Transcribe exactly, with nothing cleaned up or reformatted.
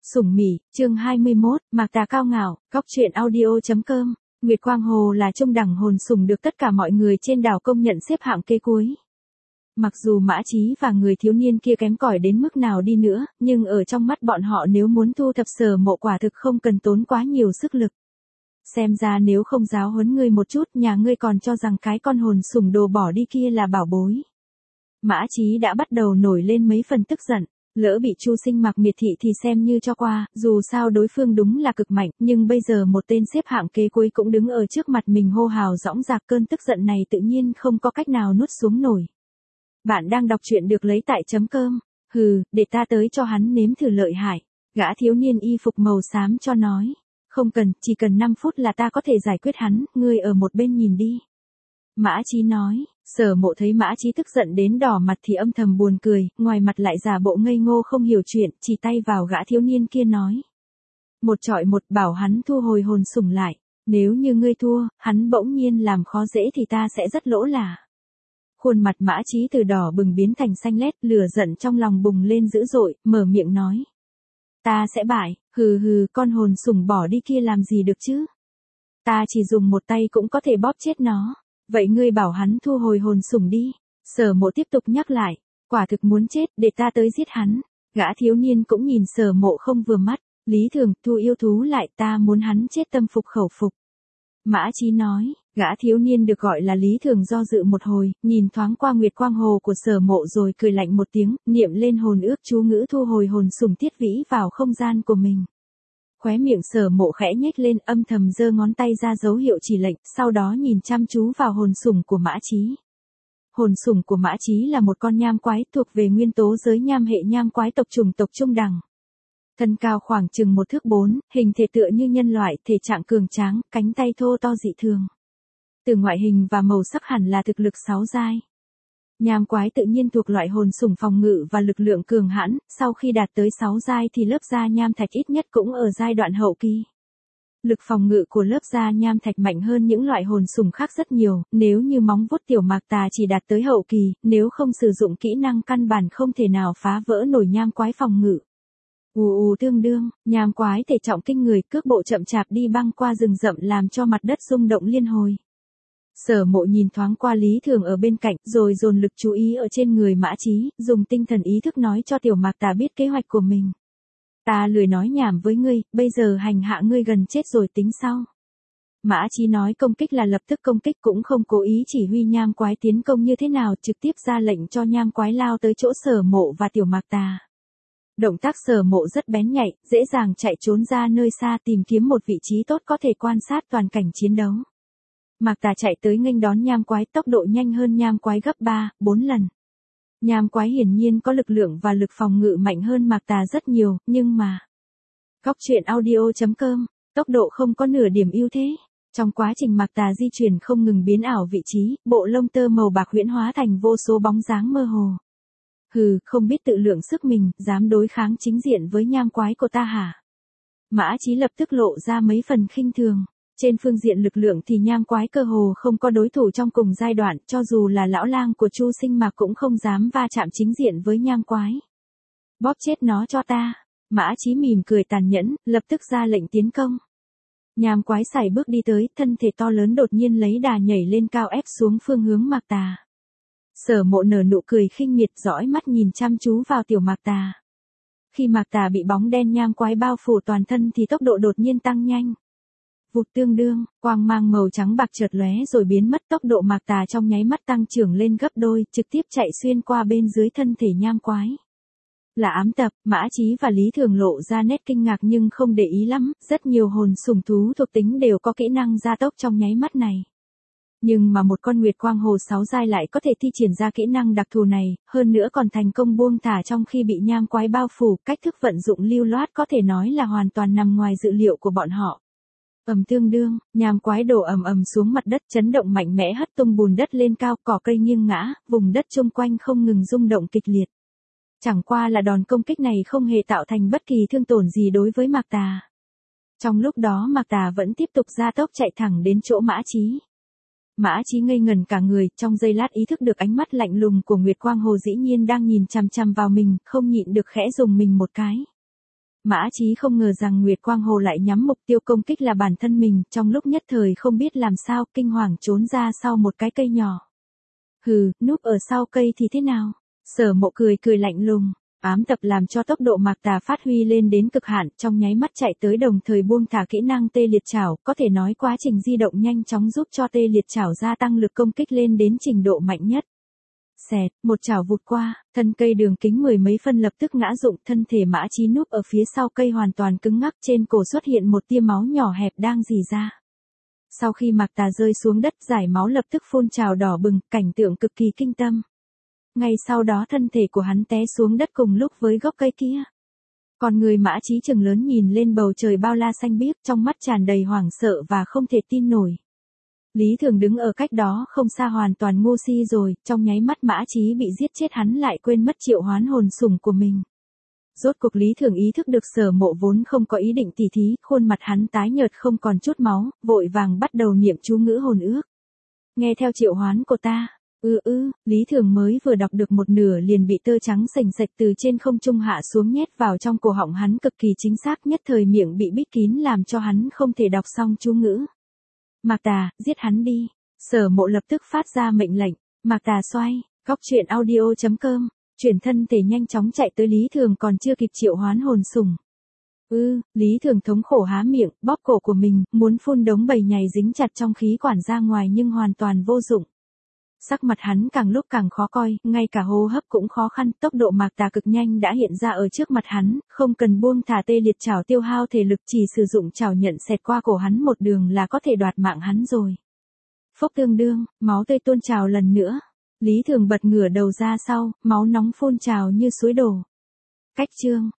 Sủng Mỉ, chương hai mươi mốt, Mạc Tà cao ngạo, Cóc truyện audio.com. Nguyệt Quang Hồ là trung đẳng hồn sủng được tất cả mọi người trên đảo công nhận xếp hạng kế cuối. Mặc dù Mã Chí và người thiếu niên kia kém cỏi đến mức nào đi nữa, nhưng ở trong mắt bọn họ nếu muốn thu thập Sở Mộ quả thực không cần tốn quá nhiều sức lực. Xem ra nếu không giáo huấn ngươi một chút, nhà ngươi còn cho rằng cái con hồn sủng đồ bỏ đi kia là bảo bối. Mã Chí đã bắt đầu nổi lên mấy phần tức giận. Lỡ bị Chu Sinh Mạc miệt thị thì xem như cho qua, dù sao đối phương đúng là cực mạnh, nhưng bây giờ một tên xếp hạng kế cuối cũng đứng ở trước mặt mình hô hào dõng dạc, cơn tức giận này tự nhiên không có cách nào nuốt xuống nổi. Bạn đang đọc truyện được lấy tại chấm cơm, hừ, để ta tới cho hắn nếm thử lợi hại. Gã thiếu niên y phục màu xám cho nói, không cần, chỉ cần năm phút là ta có thể giải quyết hắn, ngươi ở một bên nhìn đi. Mã Chí nói. Sở Mộ thấy Mã Chí tức giận đến đỏ mặt thì âm thầm buồn cười, ngoài mặt lại giả bộ ngây ngô không hiểu chuyện, chỉ tay vào gã thiếu niên kia nói. Một trọi một, bảo hắn thu hồi hồn sủng lại, nếu như ngươi thua, hắn bỗng nhiên làm khó dễ thì ta sẽ rất lỗ lạ. Khuôn mặt Mã Chí từ đỏ bừng biến thành xanh lét, lửa giận trong lòng bùng lên dữ dội, mở miệng nói. Ta sẽ bại, hừ hừ, con hồn sủng bỏ đi kia làm gì được chứ? Ta chỉ dùng một tay cũng có thể bóp chết nó. Vậy ngươi bảo hắn thu hồi hồn sủng đi. Sở Mộ tiếp tục nhắc lại, quả thực muốn chết, để ta tới giết hắn. Gã thiếu niên cũng nhìn Sở Mộ không vừa mắt, Lý Thường, thu yêu thú lại, ta muốn hắn chết tâm phục khẩu phục. Mã Chí nói, gã thiếu niên được gọi là Lý Thường do dự một hồi, nhìn thoáng qua Nguyệt Quang Hồ của Sở Mộ rồi cười lạnh một tiếng, niệm lên hồn ước chú ngữ thu hồi hồn sủng Tiết Vĩ vào không gian của mình. Khóe miệng Sở Mộ khẽ nhếch lên, âm thầm giơ ngón tay ra dấu hiệu chỉ lệnh, sau đó nhìn chăm chú vào hồn sủng của Mã Chí. Hồn sủng của Mã Chí là một con nham quái thuộc về nguyên tố giới nham hệ nham quái tộc chủng tộc trung đẳng. Thân cao khoảng chừng một thước bốn, hình thể tựa như nhân loại, thể trạng cường tráng, cánh tay thô to dị thường. Từ ngoại hình và màu sắc hẳn là thực lực sáu giai. Nham quái tự nhiên thuộc loại hồn sủng phòng ngự và lực lượng cường hãn, sau khi đạt tới sáu giai thì lớp da nham thạch ít nhất cũng ở giai đoạn hậu kỳ. Lực phòng ngự của lớp da nham thạch mạnh hơn những loại hồn sủng khác rất nhiều, nếu như móng vuốt tiểu Mạc Tà chỉ đạt tới hậu kỳ, nếu không sử dụng kỹ năng căn bản không thể nào phá vỡ nổi nham quái phòng ngự. Ù ù tương đương, nham quái thể trọng kinh người, cước bộ chậm chạp đi băng qua rừng rậm làm cho mặt đất rung động liên hồi. Sở Mộ nhìn thoáng qua Lý Thường ở bên cạnh, rồi dồn lực chú ý ở trên người Mã Chí, dùng tinh thần ý thức nói cho tiểu Mạc Tà biết kế hoạch của mình. Ta lười nói nhảm với ngươi, bây giờ hành hạ ngươi gần chết rồi tính sau. Mã Chí nói công kích là lập tức công kích, cũng không cố ý chỉ huy nham quái tiến công như thế nào, trực tiếp ra lệnh cho nham quái lao tới chỗ Sở Mộ và tiểu Mạc Tà. Động tác Sở Mộ rất bén nhạy, dễ dàng chạy trốn ra nơi xa tìm kiếm một vị trí tốt có thể quan sát toàn cảnh chiến đấu. Mạc Tà chạy tới nghênh đón nham quái, tốc độ nhanh hơn nham quái gấp ba, bốn lần. Nham quái hiển nhiên có lực lượng và lực phòng ngự mạnh hơn Mạc Tà rất nhiều, nhưng mà... Cóc truyện audio.com, tốc độ không có nửa điểm ưu thế. Trong quá trình Mạc Tà di chuyển không ngừng biến ảo vị trí, bộ lông tơ màu bạc huyễn hóa thành vô số bóng dáng mơ hồ. Hừ, không biết tự lượng sức mình, dám đối kháng chính diện với nham quái của ta hả? Mã Chí lập tức lộ ra mấy phần khinh thường. Trên phương diện lực lượng thì nham quái cơ hồ không có đối thủ trong cùng giai đoạn, cho dù là lão lang của Chu Sinh Mạc cũng không dám va chạm chính diện với nham quái. Bóp chết nó cho ta. Mã Chí mỉm cười tàn nhẫn, lập tức ra lệnh tiến công. Nham quái sải bước đi tới, thân thể to lớn đột nhiên lấy đà nhảy lên cao ép xuống phương hướng Mạc Tà. Sở Mộ nở nụ cười khinh miệt, dõi mắt nhìn chăm chú vào tiểu Mạc Tà. Khi Mạc Tà bị bóng đen nham quái bao phủ toàn thân thì tốc độ đột nhiên tăng nhanh. Vụt tương đương, quang mang màu trắng bạc chợt lóe rồi biến mất, tốc độ Mạc Tà trong nháy mắt tăng trưởng lên gấp đôi, trực tiếp chạy xuyên qua bên dưới thân thể nham quái. Là ám tập, Mã Chí và Lý Thường lộ ra nét kinh ngạc nhưng không để ý lắm, rất nhiều hồn sủng thú thuộc tính đều có kỹ năng gia tốc trong nháy mắt này. Nhưng mà một con Nguyệt Quang Hồ sáu giai lại có thể thi triển ra kỹ năng đặc thù này, hơn nữa còn thành công buông thả trong khi bị nham quái bao phủ, cách thức vận dụng lưu loát có thể nói là hoàn toàn nằm ngoài dự liệu của bọn họ. Ầm tương đương, nham quái đổ ầm ầm xuống mặt đất, chấn động mạnh mẽ hất tung bùn đất lên cao, cỏ cây nghiêng ngã, vùng đất xung quanh không ngừng rung động kịch liệt. Chẳng qua là đòn công kích này không hề tạo thành bất kỳ thương tổn gì đối với Mạc Tà. Trong lúc đó Mạc Tà vẫn tiếp tục gia tốc chạy thẳng đến chỗ Mã Chí. Mã Chí ngây ngẩn cả người, trong giây lát ý thức được ánh mắt lạnh lùng của Nguyệt Quang Hồ dĩ nhiên đang nhìn chằm chằm vào mình, không nhịn được khẽ dùng mình một cái. Mã Chí không ngờ rằng Nguyệt Quang Hồ lại nhắm mục tiêu công kích là bản thân mình, trong lúc nhất thời không biết làm sao, kinh hoàng trốn ra sau một cái cây nhỏ. Hừ, núp ở sau cây thì thế nào? Sở Mộ cười cười lạnh lùng, ám tập làm cho tốc độ Mạc Tà phát huy lên đến cực hạn, trong nháy mắt chạy tới đồng thời buông thả kỹ năng tê liệt chảo, có thể nói quá trình di động nhanh chóng giúp cho tê liệt chảo gia tăng lực công kích lên đến trình độ mạnh nhất. Xẹt, một chảo vụt qua, thân cây đường kính mười mấy phân lập tức ngã rụng, thân thể Mã Chí núp ở phía sau cây hoàn toàn cứng ngắc, trên cổ xuất hiện một tia máu nhỏ hẹp đang rỉ ra. Sau khi Mạc Tà rơi xuống đất, giải máu lập tức phun trào đỏ bừng, cảnh tượng cực kỳ kinh tâm. Ngay sau đó thân thể của hắn té xuống đất cùng lúc với gốc cây kia. Còn người Mã Chí trừng lớn nhìn lên bầu trời bao la xanh biếc, trong mắt tràn đầy hoảng sợ và không thể tin nổi. Lý Thường đứng ở cách đó không xa hoàn toàn ngu si rồi, trong nháy mắt Mã Chí bị giết chết hắn lại quên mất triệu hoán hồn sủng của mình. Rốt cuộc Lý Thường ý thức được Sở Mộ vốn không có ý định tỉ thí, khuôn mặt hắn tái nhợt không còn chút máu, vội vàng bắt đầu niệm chú ngữ hồn ước. Nghe theo triệu hoán của ta. Ư ư, Lý Thường mới vừa đọc được một nửa liền bị tơ trắng sành sạch từ trên không trung hạ xuống nhét vào trong cổ họng hắn cực kỳ chính xác, nhất thời miệng bị bít kín làm cho hắn không thể đọc xong chú ngữ. Mạc Tà, giết hắn đi. Sở Mộ lập tức phát ra mệnh lệnh. Mạc Tà xoay, góc truyện audio chấm com, chuyển thân thể nhanh chóng chạy tới Lý Thường còn chưa kịp triệu hoán hồn sủng. Ư, Lý Thường thống khổ há miệng, bóp cổ của mình, muốn phun đống bầy nhầy dính chặt trong khí quản ra ngoài nhưng hoàn toàn vô dụng. Sắc mặt hắn càng lúc càng khó coi, ngay cả hô hấp cũng khó khăn, tốc độ Mạc Tà cực nhanh đã hiện ra ở trước mặt hắn, không cần buông thả tê liệt chảo tiêu hao thể lực, chỉ sử dụng chảo nhận xẹt qua cổ hắn một đường là có thể đoạt mạng hắn rồi. Phốc tương đương, máu tươi tuôn trào lần nữa. Lý Thường bật ngửa đầu ra sau, máu nóng phun trào như suối đổ. Cách chương